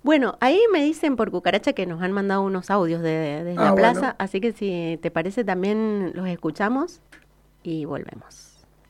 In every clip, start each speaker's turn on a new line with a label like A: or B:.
A: Bueno, ahí me dicen por cucaracha que nos han mandado unos audios desde
B: Ah,
A: la
B: bueno.
A: plaza, así que si te parece también los escuchamos y volvemos.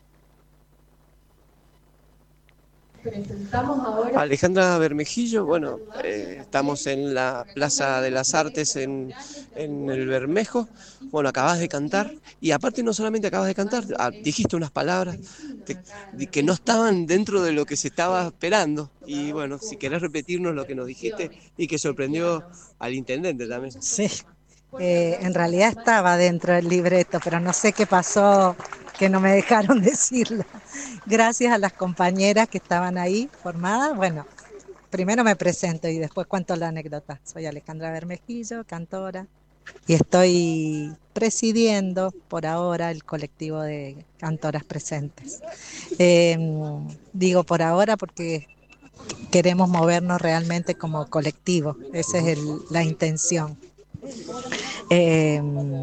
A: Presentamos ahora.
C: Alejandra Bermejillo, bueno, estamos en la Plaza de las Artes en el Bermejo. Bueno, acabas de cantar y aparte no solamente acabas de cantar, dijiste unas palabras que no estaban dentro de lo que se estaba esperando. Y bueno, si querés repetirnos lo que nos dijiste y que sorprendió al intendente también.
D: Sí, en realidad estaba dentro del libreto, pero no sé qué pasó que no me dejaron decirla. Gracias a las compañeras que estaban ahí formadas. Bueno, primero me presento y después cuento la anécdota. Soy Alejandra Bermejillo, cantora, y estoy presidiendo por ahora el colectivo de cantoras presentes. Eh, Digo por ahora porque queremos movernos realmente como colectivo, esa es la intención. Eh,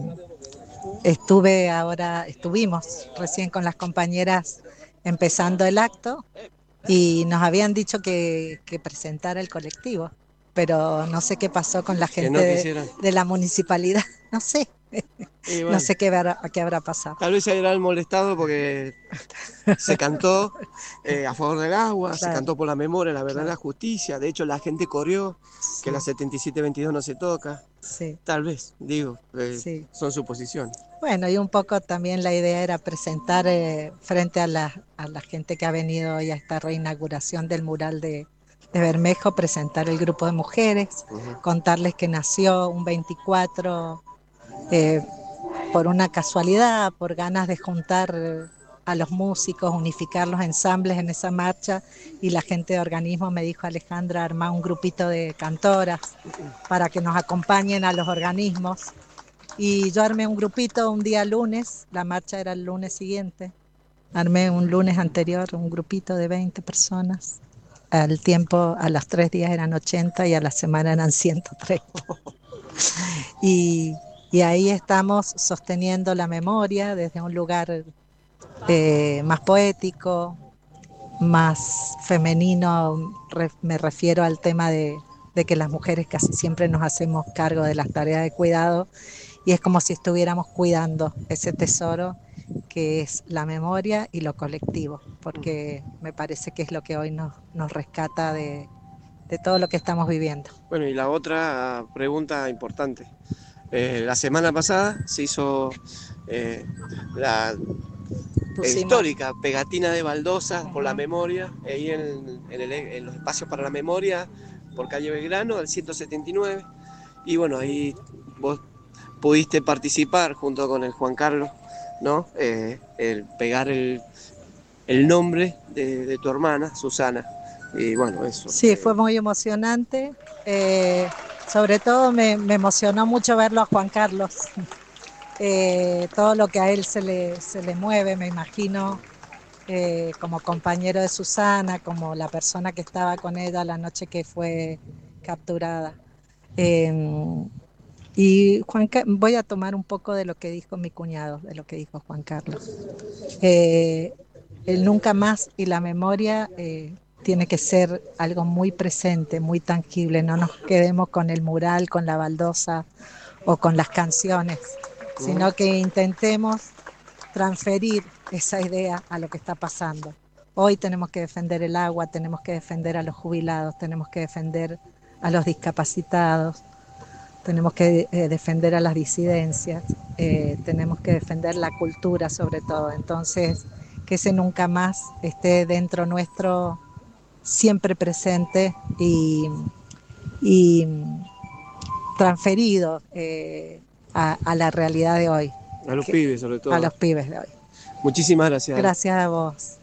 D: Estuvimos recién con las compañeras empezando el acto y nos habían dicho que presentara el colectivo, pero no sé qué pasó con la
C: Que
D: gente
C: no quisieran.
D: de la municipalidad, no sé,
C: Y
D: no
C: bueno,
D: sé qué habrá pasado.
C: tal vez se habrán molestado porque se cantó a favor del agua, se
D: Claro,
C: cantó por la memoria, la verdad,
D: claro,
C: la justicia. De hecho, la gente corrió que la
D: sí,
C: 7722 no se toca.
D: sí,
C: Tal vez, digo,
D: sí.
C: son suposiciones.
D: Bueno, y un poco también la idea era presentar frente a la gente que ha venido hoy a esta reinauguración del mural de Bermejo, presentar el grupo de mujeres,
C: Ujú.
D: contarles que nació un 24 eh, por una casualidad, por ganas de juntar a los músicos, unificar los ensambles en esa marcha, y la gente de organismo me dijo: Alejandra, armá un grupito de cantoras para que nos acompañen a los organismos. Y yo armé un grupito un día lunes, la marcha era el lunes siguiente. Armé un lunes anterior un grupito de 20 personas. Al tiempo, a los 3 días eran 80 y a la semana eran 103. Y, y ahí estamos sosteniendo la memoria desde un lugar más poético, más femenino. Me refiero al tema de que las mujeres casi siempre nos hacemos cargo de las tareas de cuidado y es como si estuviéramos cuidando ese tesoro que es la memoria y lo colectivo, porque me parece que es lo que hoy nos rescata de todo lo que estamos viviendo.
C: Bueno, y la otra pregunta importante. La semana pasada se hizo eh, la
D: Pusimos,
C: histórica pegatina de baldosas por la memoria, ahí en los espacios para la memoria, por calle Belgrano, al 179. Y bueno, ahí vos pudiste participar junto con el Juan Carlos, ¿no? El pegar el nombre de tu hermana, Susana. Y bueno, eso.
D: sí, fue muy emocionante. Sobre todo me emocionó mucho verlo a Juan Carlos. Todo lo que a él se le mueve, me imagino, como compañero de Susana, como la persona que estaba con ella la noche que fue capturada. Eh, y voy a tomar un poco de lo que dijo mi cuñado, de lo que dijo Juan Carlos. Eh, el nunca más y la memoria tiene que ser algo muy presente, muy tangible. No nos quedemos con el mural, con la baldosa o con las canciones,
C: Uh-huh.
D: sino que intentemos transferir esa idea a lo que está pasando. Hoy tenemos que defender el agua, tenemos que defender a los jubilados, tenemos que defender a los discapacitados, tenemos que defender a las disidencias, tenemos que defender la cultura sobre todo. Entonces, que ese nunca más esté dentro nuestro, siempre presente y transferido a la realidad de hoy,
C: A los
D: que,
C: pibes, sobre
D: a
C: todo.
D: los pibes de hoy.
C: Muchísimas gracias, Ale.
D: Gracias a vos.